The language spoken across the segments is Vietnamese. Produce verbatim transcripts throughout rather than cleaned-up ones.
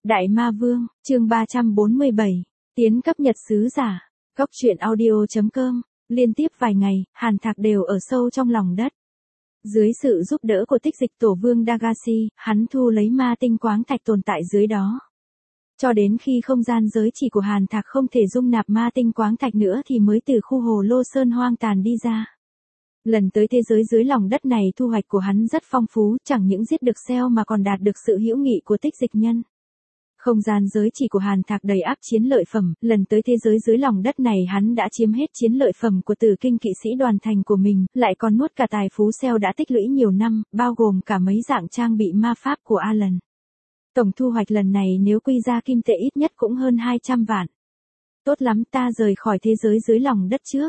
Đại Ma Vương, chương ba trăm bốn mươi bảy, tiến cấp nhật sứ giả, góc truyện audio chấm com, liên tiếp vài ngày, Hàn Thạc đều ở sâu trong lòng đất. Dưới sự giúp đỡ của tích dịch tổ vương Dagashi, hắn thu lấy ma tinh quáng thạch tồn tại dưới đó. Cho đến khi không gian giới chỉ của Hàn Thạc không thể dung nạp ma tinh quáng thạch nữa thì mới từ khu hồ lô sơn hoang tàn đi ra. Lần tới thế giới dưới lòng đất này thu hoạch của hắn rất phong phú, chẳng những giết được Cell mà còn đạt được sự hữu nghị của tích dịch nhân. Không gian giới chỉ của Hàn Thạc đầy áp chiến lợi phẩm, lần tới thế giới dưới lòng đất này hắn đã chiếm hết chiến lợi phẩm của Tử Kinh kỵ sĩ đoàn thành của mình, lại còn nuốt cả tài phú Cell đã tích lũy nhiều năm, bao gồm cả mấy dạng trang bị ma pháp của Alan. Tổng thu hoạch lần này nếu quy ra kim tệ ít nhất cũng hơn hai trăm vạn. Tốt lắm, ta rời khỏi thế giới dưới lòng đất trước.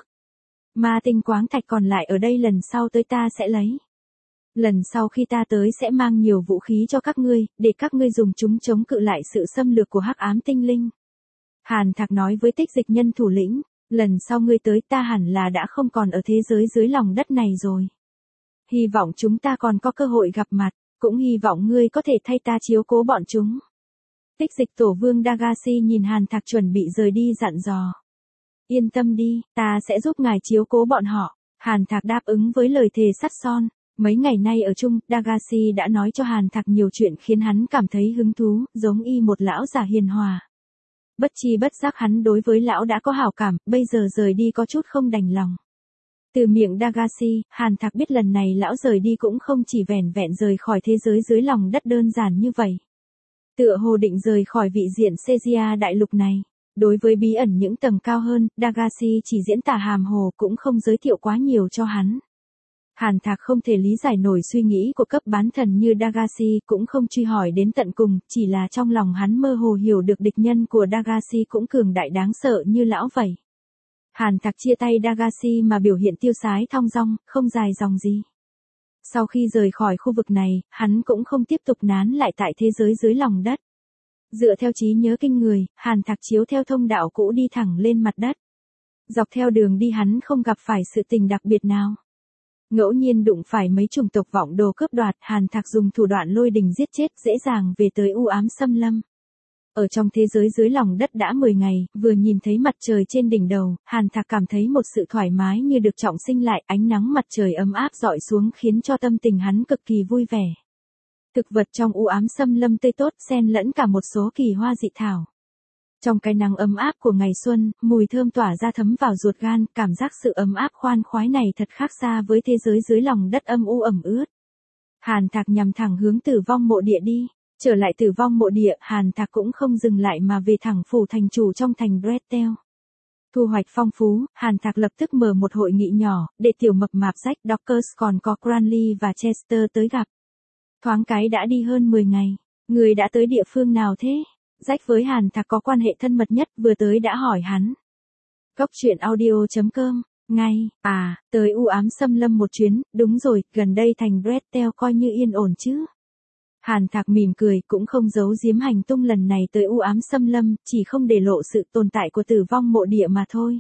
Ma tinh quáng thạch còn lại ở đây lần sau tới ta sẽ lấy. Lần sau khi ta tới sẽ mang nhiều vũ khí cho các ngươi, để các ngươi dùng chúng chống cự lại sự xâm lược của hắc ám tinh linh. Hàn Thạc nói với tích dịch nhân thủ lĩnh, lần sau ngươi tới ta hẳn là đã không còn ở thế giới dưới lòng đất này rồi. Hy vọng chúng ta còn có cơ hội gặp mặt, cũng hy vọng ngươi có thể thay ta chiếu cố bọn chúng. Tích dịch tổ vương Dagashi nhìn Hàn Thạc chuẩn bị rời đi dặn dò. Yên tâm đi, ta sẽ giúp ngài chiếu cố bọn họ. Hàn Thạc đáp ứng với lời thề sắt son. Mấy ngày nay ở chung, Dagashi đã nói cho Hàn Thạc nhiều chuyện khiến hắn cảm thấy hứng thú, giống y một lão già hiền hòa. Bất chi bất giác hắn đối với lão đã có hảo cảm, bây giờ rời đi có chút không đành lòng. Từ miệng Dagashi, Hàn Thạc biết lần này lão rời đi cũng không chỉ vẻn vẹn rời khỏi thế giới dưới lòng đất đơn giản như vậy. Tựa hồ định rời khỏi vị diện Sejia đại lục này. Đối với bí ẩn những tầng cao hơn, Dagashi chỉ diễn tả hàm hồ cũng không giới thiệu quá nhiều cho hắn. Hàn Thạc không thể lý giải nổi suy nghĩ của cấp bán thần như Dagashi, cũng không truy hỏi đến tận cùng, chỉ là trong lòng hắn mơ hồ hiểu được địch nhân của Dagashi cũng cường đại đáng sợ như lão vậy. Hàn Thạc chia tay Dagashi mà biểu hiện tiêu sái thong dong, không dài dòng gì. Sau khi rời khỏi khu vực này, hắn cũng không tiếp tục nán lại tại thế giới dưới lòng đất. Dựa theo trí nhớ kinh người, Hàn Thạc chiếu theo thông đạo cũ đi thẳng lên mặt đất. Dọc theo đường đi hắn không gặp phải sự tình đặc biệt nào. Ngẫu nhiên đụng phải mấy chủng tộc vọng đồ cướp đoạt, Hàn Thạc dùng thủ đoạn lôi đình giết chết, dễ dàng về tới u ám xâm lâm. Ở trong thế giới dưới lòng đất đã mười ngày, vừa nhìn thấy mặt trời trên đỉnh đầu, Hàn Thạc cảm thấy một sự thoải mái như được trọng sinh lại, ánh nắng mặt trời ấm áp rọi xuống khiến cho tâm tình hắn cực kỳ vui vẻ. Thực vật trong u ám xâm lâm tươi tốt, xen lẫn cả một số kỳ hoa dị thảo. Trong cái nắng ấm áp của ngày xuân, mùi thơm tỏa ra thấm vào ruột gan, cảm giác sự ấm áp khoan khoái này thật khác xa với thế giới dưới lòng đất âm u ẩm ướt. Hàn Thạc nhằm thẳng hướng tử vong mộ địa đi. Trở lại tử vong mộ địa, Hàn Thạc cũng không dừng lại mà về thẳng phủ thành chủ trong thành Bretel. Thu hoạch phong phú, Hàn Thạc lập tức mở một hội nghị nhỏ, để tiểu mập mạp Jack Dockers còn có Cranley và Chester tới gặp. Thoáng cái đã đi hơn mười ngày. Người đã tới địa phương nào thế? Jack với Hàn Thạc có quan hệ thân mật nhất, vừa tới đã hỏi hắn. Góc truyện audio chấm com, ngay, à, tới u ám xâm lâm một chuyến, đúng rồi, gần đây thành Bretel coi như yên ổn chứ. Hàn Thạc mỉm cười, cũng không giấu giếm hành tung lần này tới u ám xâm lâm, chỉ không để lộ sự tồn tại của tử vong mộ địa mà thôi.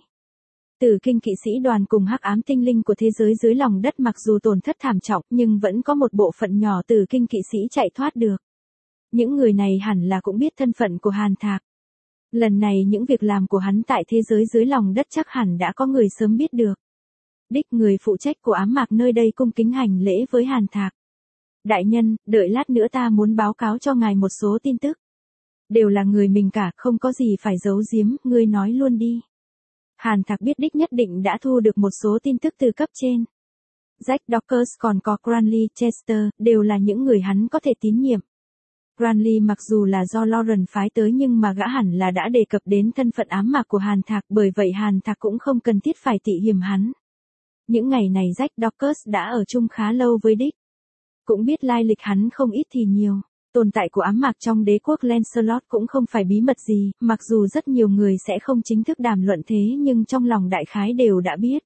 Tử Kinh kỵ sĩ đoàn cùng hắc ám tinh linh của thế giới dưới lòng đất mặc dù tổn thất thảm trọng, nhưng vẫn có một bộ phận nhỏ Tử Kinh kỵ sĩ chạy thoát được. Những người này hẳn là cũng biết thân phận của Hàn Thạc. Lần này những việc làm của hắn tại thế giới dưới lòng đất chắc hẳn đã có người sớm biết được. Đích người phụ trách của ám mạc nơi đây cung kính hành lễ với Hàn Thạc. Đại nhân, đợi lát nữa ta muốn báo cáo cho ngài một số tin tức. Đều là người mình cả, không có gì phải giấu giếm, ngươi nói luôn đi. Hàn Thạc biết đích nhất định đã thu được một số tin tức từ cấp trên. Jack Dockers còn có Cranley, Chester, đều là những người hắn có thể tín nhiệm. Cranley mặc dù là do Lauren phái tới nhưng mà gã hẳn là đã đề cập đến thân phận ám mạc của Hàn Thạc, bởi vậy Hàn Thạc cũng không cần thiết phải tị hiềm hắn. Những ngày này Jack Dockers đã ở chung khá lâu với đích. Cũng biết lai lịch hắn không ít thì nhiều. Tồn tại của ám mạc trong đế quốc Lancelot cũng không phải bí mật gì, mặc dù rất nhiều người sẽ không chính thức đàm luận thế nhưng trong lòng đại khái đều đã biết.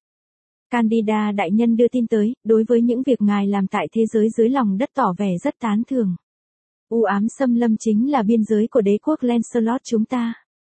Candida đại nhân đưa tin tới, đối với những việc ngài làm tại thế giới dưới lòng đất tỏ vẻ rất tán thưởng. U ám xâm lâm chính là biên giới của đế quốc Lancelot chúng ta.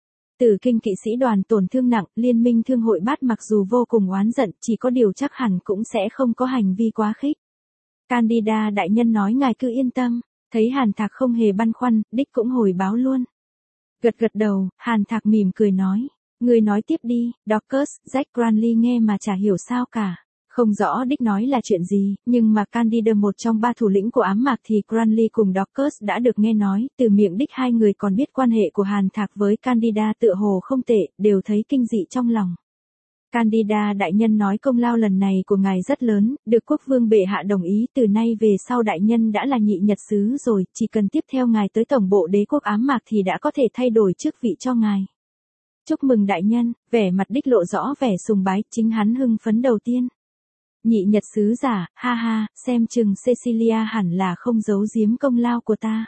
Tử Kinh kỵ sĩ đoàn tổn thương nặng, liên minh thương hội bát mặc dù vô cùng oán giận, chỉ có điều chắc hẳn cũng sẽ không có hành vi quá khích. Candida đại nhân nói ngài cứ yên tâm, Thấy Hàn Thạc không hề băn khoăn, đích cũng hồi báo luôn. Gật gật đầu, Hàn Thạc mỉm cười nói. Người nói tiếp đi, Dorcas. Jack Cranley nghe mà chả hiểu sao cả. Không rõ đích nói là chuyện gì, nhưng mà Candida một trong ba thủ lĩnh của ám mạc thì Cranley cùng Dorcas đã được nghe nói, từ miệng đích hai người còn biết quan hệ của Hàn Thạc với Candida tựa hồ không tệ, đều thấy kinh dị trong lòng. Candida đại nhân nói công lao lần này của ngài rất lớn, được quốc vương bệ hạ đồng ý, từ nay về sau đại nhân đã là nhị nhật sứ rồi, chỉ cần tiếp theo ngài tới tổng bộ đế quốc ám mạc thì đã có thể thay đổi chức vị cho ngài. Chúc mừng đại nhân, vẻ mặt đích lộ rõ vẻ sùng bái, chính hắn hưng phấn đầu tiên. Nhị nhật sứ giả, ha ha, xem chừng Cecilia hẳn là không giấu giếm công lao của ta.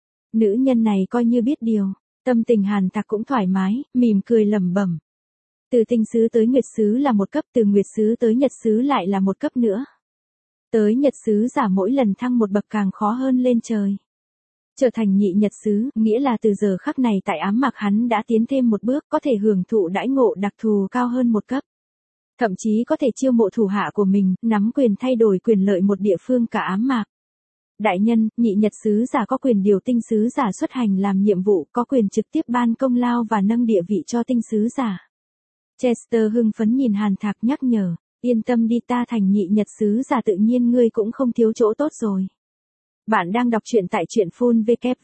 Nữ nhân này coi như biết điều, tâm tình Hàn Thạc cũng thoải mái, mỉm cười lẩm bẩm. Từ tinh sứ tới nguyệt sứ là một cấp, từ nguyệt sứ tới nhật sứ lại là một cấp nữa. Tới nhật sứ giả mỗi lần thăng một bậc càng khó hơn lên trời. Trở thành nhị nhật sứ, nghĩa là từ giờ khắc này tại ám mạc hắn đã tiến thêm một bước, có thể hưởng thụ đãi ngộ đặc thù cao hơn một cấp. Thậm chí có thể chiêu mộ thủ hạ của mình, nắm quyền thay đổi quyền lợi một địa phương cả ám mạc. Đại nhân, nhị nhật sứ giả có quyền điều tinh sứ giả xuất hành làm nhiệm vụ, có quyền trực tiếp ban công lao và nâng địa vị cho tinh sứ giả. Chester hưng phấn nhìn Hàn Thạc nhắc nhở, yên tâm đi, ta thành nhị nhật sứ giả tự nhiên ngươi cũng không thiếu chỗ tốt rồi. Bạn đang đọc truyện tại truyện phun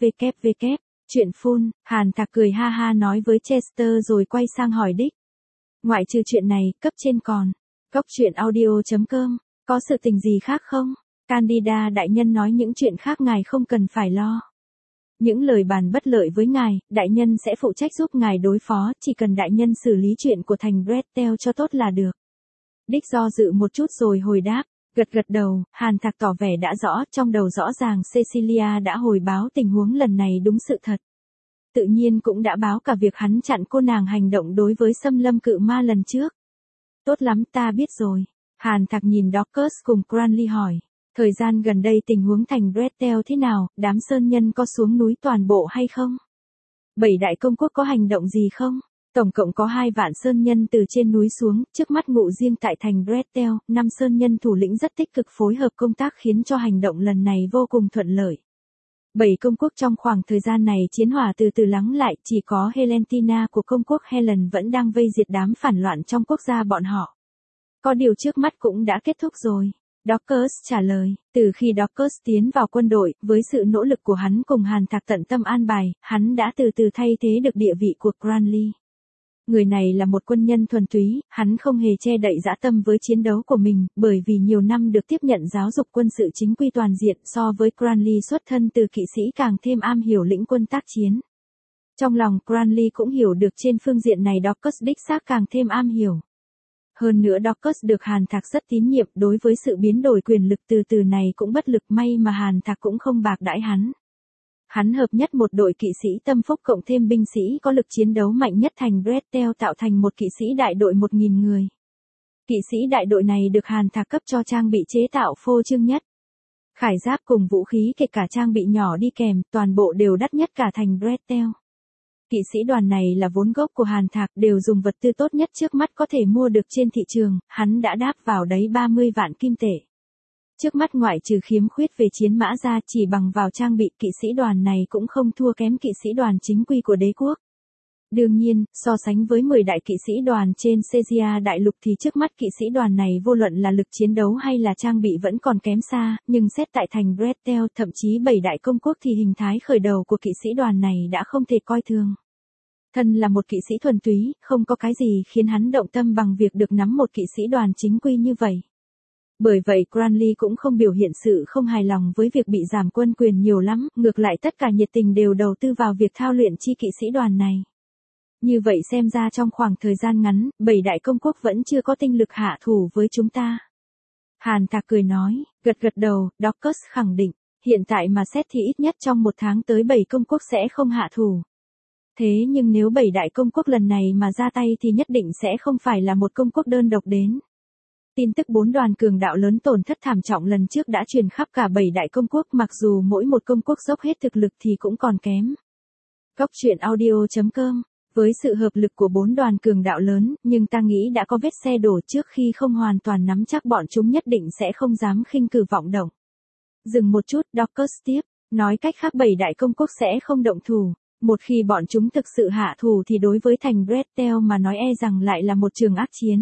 www. Truyện phun, Hàn Thạc cười ha ha nói với Chester rồi quay sang hỏi đích. Ngoại trừ chuyện này, cấp trên còn. Cốc truyện audio chấm com, có sự tình gì khác không? Candida đại nhân nói những chuyện khác ngài không cần phải lo. Những lời bàn bất lợi với ngài, đại nhân sẽ phụ trách giúp ngài đối phó, chỉ cần đại nhân xử lý chuyện của thành Bretel cho tốt là được. Đích do dự một chút rồi hồi đáp, gật gật đầu, Hàn Thạc tỏ vẻ đã rõ, trong đầu rõ ràng Cecilia đã hồi báo tình huống lần này đúng sự thật. Tự nhiên cũng đã báo cả việc hắn chặn cô nàng hành động đối với xâm lâm cự ma lần trước. Tốt lắm, ta biết rồi. Hàn Thạc nhìn Dorcas cùng Cranley hỏi. Thời gian gần đây tình huống thành Bretel thế nào, đám sơn nhân có xuống núi toàn bộ hay không? Bảy đại công quốc có hành động gì không? Tổng cộng có hai vạn sơn nhân từ trên núi xuống, trước mắt ngụ riêng tại thành Bretel, năm sơn nhân thủ lĩnh rất tích cực phối hợp công tác khiến cho hành động lần này vô cùng thuận lợi. Bảy công quốc trong khoảng thời gian này chiến hỏa từ từ lắng lại, chỉ có Helentina của công quốc Helen vẫn đang vây diệt đám phản loạn trong quốc gia bọn họ. Có điều trước mắt cũng đã kết thúc rồi. Dorcas trả lời, từ khi Dorcas tiến vào quân đội, với sự nỗ lực của hắn cùng Hàn Thạc tận tâm an bài, hắn đã từ từ thay thế được địa vị của Cranley. Người này là một quân nhân thuần túy, hắn không hề che đậy dã tâm với chiến đấu của mình, bởi vì nhiều năm được tiếp nhận giáo dục quân sự chính quy toàn diện so với Cranley xuất thân từ kỵ sĩ càng thêm am hiểu lĩnh quân tác chiến. Trong lòng Cranley cũng hiểu được trên phương diện này Dorcas đích xác càng thêm am hiểu. Hơn nữa Dorcas được Hàn Thạc rất tín nhiệm, đối với sự biến đổi quyền lực từ từ này cũng bất lực, may mà Hàn Thạc cũng không bạc đãi hắn. Hắn hợp nhất một đội kỵ sĩ tâm phúc cộng thêm binh sĩ có lực chiến đấu mạnh nhất thành Bretel tạo thành một kỵ sĩ đại đội một nghìn người. Kỵ sĩ đại đội này được Hàn Thạc cấp cho trang bị chế tạo phô trương nhất. Khải giáp cùng vũ khí kể cả trang bị nhỏ đi kèm, toàn bộ đều đắt nhất cả thành Bretel. Kỵ sĩ đoàn này là vốn gốc của Hàn Thạc, đều dùng vật tư tốt nhất trước mắt có thể mua được trên thị trường, hắn đã đáp vào đấy ba mươi vạn kim tệ. Trước mắt ngoại trừ khiếm khuyết về chiến mã ra, chỉ bằng vào trang bị kỵ sĩ đoàn này cũng không thua kém kỵ sĩ đoàn chính quy của đế quốc. Đương nhiên, so sánh với mười đại kỵ sĩ đoàn trên Caesarea đại lục thì trước mắt kỵ sĩ đoàn này vô luận là lực chiến đấu hay là trang bị vẫn còn kém xa, nhưng xét tại thành Bretel thậm chí bảy đại công quốc thì hình thái khởi đầu của kỵ sĩ đoàn này đã không thể coi thường. Thân là một kỵ sĩ thuần túy, không có cái gì khiến hắn động tâm bằng việc được nắm một kỵ sĩ đoàn chính quy như vậy. Bởi vậy Cranley cũng không biểu hiện sự không hài lòng với việc bị giảm quân quyền nhiều lắm, ngược lại tất cả nhiệt tình đều đầu tư vào việc thao luyện chi kỵ sĩ đoàn này. Như vậy xem ra trong khoảng thời gian ngắn, bảy đại công quốc vẫn chưa có tinh lực hạ thủ với chúng ta. Hàn Thạc cười nói, gật gật đầu, Dorcas khẳng định, hiện tại mà xét thì ít nhất trong một tháng tới bảy công quốc sẽ không hạ thủ. Thế nhưng nếu bảy đại công quốc lần này mà ra tay thì nhất định sẽ không phải là một công quốc đơn độc đến. Tin tức bốn đoàn cường đạo lớn tổn thất thảm trọng lần trước đã truyền khắp cả bảy đại công quốc, mặc dù mỗi một công quốc dốc hết thực lực thì cũng còn kém. Cốc truyện audio chấm com, với sự hợp lực của bốn đoàn cường đạo lớn, nhưng ta nghĩ đã có vết xe đổ trước khi không hoàn toàn nắm chắc bọn chúng nhất định sẽ không dám khinh cử vọng động. Dừng một chút, Dorcas tiếp. Nói cách khác bảy đại công quốc sẽ không động thủ. Một khi bọn chúng thực sự hạ thủ thì đối với thành Bretel mà nói e rằng lại là một trường ác chiến.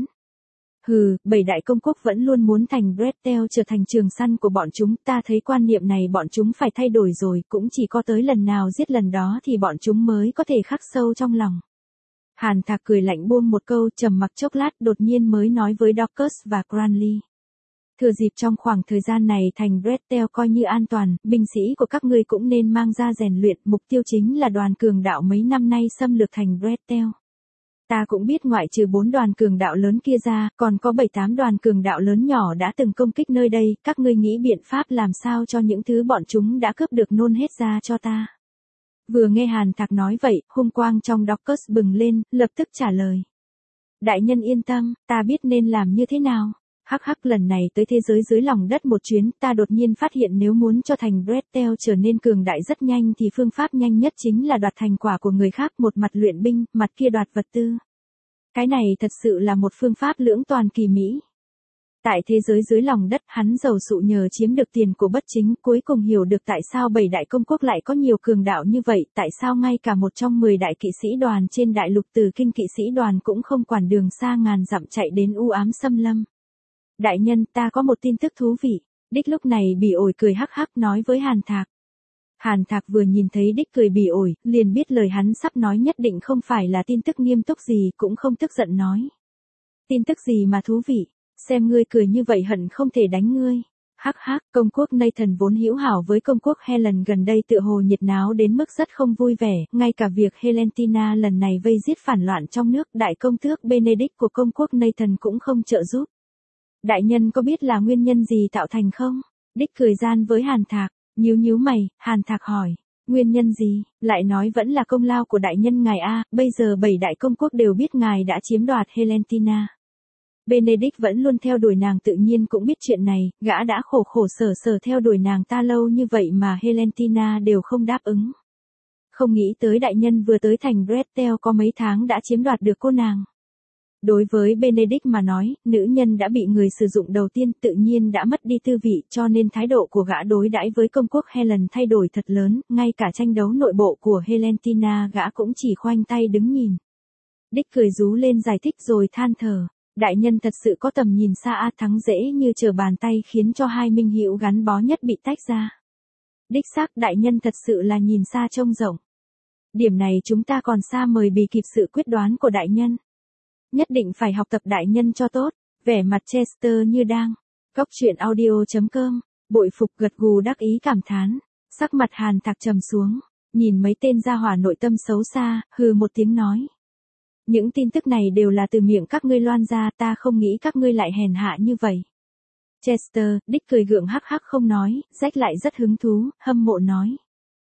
Hừ, bảy đại công quốc vẫn luôn muốn thành Bretel trở thành trường săn của bọn chúng, ta thấy quan niệm này bọn chúng phải thay đổi rồi, cũng chỉ có tới lần nào giết lần đó thì bọn chúng mới có thể khắc sâu trong lòng. Hàn Thạc cười lạnh buông một câu, trầm mặc chốc lát đột nhiên mới nói với Dorcas và Cranley. Thừa dịp trong khoảng thời gian này thành Bretel coi như an toàn, binh sĩ của các ngươi cũng nên mang ra rèn luyện, mục tiêu chính là đoàn cường đạo mấy năm nay xâm lược thành Bretel. Ta cũng biết ngoại trừ bốn đoàn cường đạo lớn kia ra, còn có bảy tám đoàn cường đạo lớn nhỏ đã từng công kích nơi đây, các ngươi nghĩ biện pháp làm sao cho những thứ bọn chúng đã cướp được nôn hết ra cho ta. Vừa nghe Hàn Thạc nói vậy, hung quang trong Dorcas bừng lên, lập tức trả lời. Đại nhân yên tâm, ta biết nên làm như thế nào. Hắc hắc, lần này tới thế giới dưới lòng đất một chuyến, ta đột nhiên phát hiện nếu muốn cho thành Bretel trở nên cường đại rất nhanh thì phương pháp nhanh nhất chính là đoạt thành quả của người khác, một mặt luyện binh, mặt kia đoạt vật tư. Cái này thật sự là một phương pháp lưỡng toàn kỳ mỹ. Tại thế giới dưới lòng đất, hắn giàu sụ nhờ chiếm được tiền của bất chính, cuối cùng hiểu được tại sao bảy đại công quốc lại có nhiều cường đạo như vậy, tại sao ngay cả một trong mười đại kỵ sĩ đoàn trên đại lục Từ Kinh kỵ sĩ đoàn cũng không quản đường xa ngàn dặm chạy đến u ám xâm lâm. Đại nhân, ta có một tin tức thú vị. Đích lúc này bỉ ổi cười hắc hắc nói với Hàn Thạc. Hàn Thạc vừa nhìn thấy Đích cười bỉ ổi, liền biết lời hắn sắp nói nhất định không phải là tin tức nghiêm túc gì, cũng không tức giận nói. Tin tức gì mà thú vị, xem ngươi cười như vậy hận không thể đánh ngươi. Hắc hắc, công quốc Nathan vốn hữu hảo với công quốc Helen gần đây tựa hồ nhiệt náo đến mức rất không vui vẻ, ngay cả việc Helentina lần này vây giết phản loạn trong nước, đại công tước Benedict của công quốc Nathan cũng không trợ giúp. Đại nhân có biết là nguyên nhân gì tạo thành không? Đích cười gian với Hàn Thạc, nhíu nhíu mày, Hàn Thạc hỏi, nguyên nhân gì, lại nói vẫn là công lao của đại nhân ngài a, bây giờ bảy đại công quốc đều biết ngài đã chiếm đoạt Helentina. Benedict vẫn luôn theo đuổi nàng, tự nhiên cũng biết chuyện này, gã đã khổ khổ sở sở theo đuổi nàng ta lâu như vậy mà Helentina đều không đáp ứng. Không nghĩ tới đại nhân vừa tới thành Bretel có mấy tháng đã chiếm đoạt được cô nàng. Đối với Benedict mà nói, nữ nhân đã bị người sử dụng đầu tiên tự nhiên đã mất đi tư vị, cho nên thái độ của gã đối đãi với công quốc Helen thay đổi thật lớn, ngay cả tranh đấu nội bộ của Helentina gã cũng chỉ khoanh tay đứng nhìn. Đích cười rú lên giải thích rồi than thở, đại nhân thật sự có tầm nhìn xa a, thắng dễ như trở bàn tay khiến cho hai minh hữu gắn bó nhất bị tách ra. Đích xác, đại nhân thật sự là nhìn xa trông rộng. Điểm này chúng ta còn xa mời bì kịp sự quyết đoán của đại nhân. Nhất định phải học tập đại nhân cho tốt, vẻ mặt Chester như đang. Góc truyện audio chấm com, bội phục gật gù đắc ý cảm thán. Sắc mặt Hàn Thạc trầm xuống, nhìn mấy tên gia hỏa nội tâm xấu xa, hừ một tiếng nói. Những tin tức này đều là từ miệng các ngươi loan ra, ta không nghĩ các ngươi lại hèn hạ như vậy. Chester, Đích cười gượng hắc hắc không nói, Jack lại rất hứng thú, hâm mộ nói.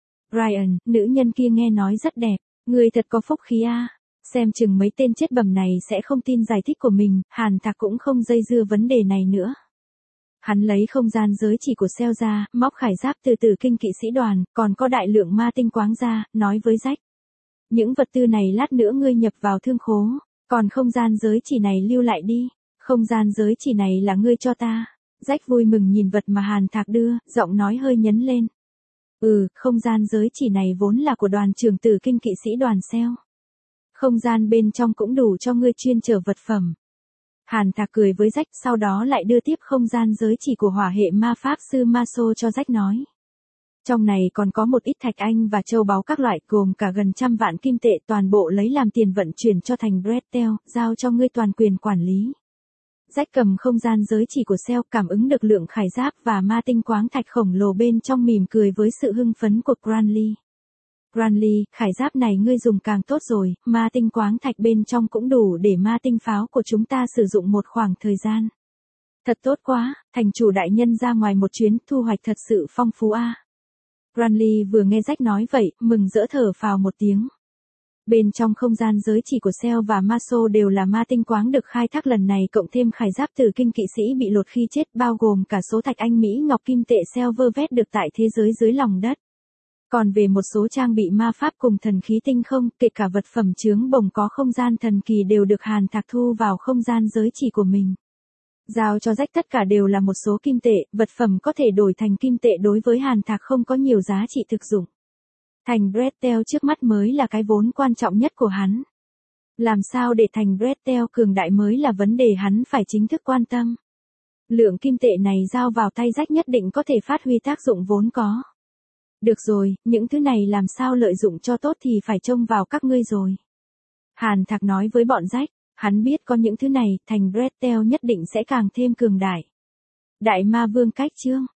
Brian, nữ nhân kia nghe nói rất đẹp, người thật có phúc khí a. Xem chừng mấy tên chết bầm này sẽ không tin giải thích của mình, Hàn Thạc cũng không dây dưa vấn đề này nữa. Hắn lấy không gian giới chỉ của Seo ra, móc khải giáp từ Tử Kinh kỵ sĩ đoàn, còn có đại lượng ma tinh quáng ra, nói với Jack. Những vật tư này lát nữa ngươi nhập vào thương khố, còn không gian giới chỉ này lưu lại đi, không gian giới chỉ này là ngươi cho ta. Jack vui mừng nhìn vật mà Hàn Thạc đưa, giọng nói hơi nhấn lên. Ừ, không gian giới chỉ này vốn là của đoàn trưởng Tử Kinh kỵ sĩ đoàn Seo. Không gian bên trong cũng đủ cho ngươi chuyên chở vật phẩm. Hàn Thạc cười với Jack, sau đó lại đưa tiếp không gian giới chỉ của hỏa hệ ma pháp sư Maso cho Jack nói. Trong này còn có một ít thạch anh và châu báu các loại, gồm cả gần trăm vạn kim tệ, toàn bộ lấy làm tiền vận chuyển cho thành Bretel, giao cho ngươi toàn quyền quản lý. Jack cầm không gian giới chỉ của Seo, cảm ứng được lượng khải giáp và ma tinh quáng thạch khổng lồ bên trong, mỉm cười với sự hưng phấn của Cranley. Cranley, khải giáp này ngươi dùng càng tốt rồi, ma tinh quáng thạch bên trong cũng đủ để ma tinh pháo của chúng ta sử dụng một khoảng thời gian. Thật tốt quá, thành chủ đại nhân ra ngoài một chuyến, thu hoạch thật sự phong phú a. Cranley vừa nghe Jack nói vậy, mừng rỡ thở phào một tiếng. Bên trong không gian giới chỉ của Seo và Maso đều là ma tinh quáng được khai thác lần này, cộng thêm khải giáp Tử Kinh kỵ sĩ bị lột khi chết, bao gồm cả số thạch anh Mỹ ngọc kim tệ Seo vơ vét được tại thế giới dưới lòng đất. Còn về một số trang bị ma pháp cùng thần khí tinh không, kể cả vật phẩm chướng bổng có không gian thần kỳ đều được Hàn Thạc thu vào không gian giới chỉ của mình. Giao cho rách tất cả đều là một số kim tệ, vật phẩm có thể đổi thành kim tệ đối với Hàn Thạc không có nhiều giá trị thực dụng. Thành Bretel trước mắt mới là cái vốn quan trọng nhất của hắn. Làm sao để thành Bretel cường đại mới là vấn đề hắn phải chính thức quan tâm. Lượng kim tệ này giao vào tay rách nhất định có thể phát huy tác dụng vốn có. Được rồi, những thứ này làm sao lợi dụng cho tốt thì phải trông vào các ngươi rồi. Hàn Thạc nói với bọn rách, hắn biết có những thứ này, thành Bretel nhất định sẽ càng thêm cường đại. Đại ma vương cách chương.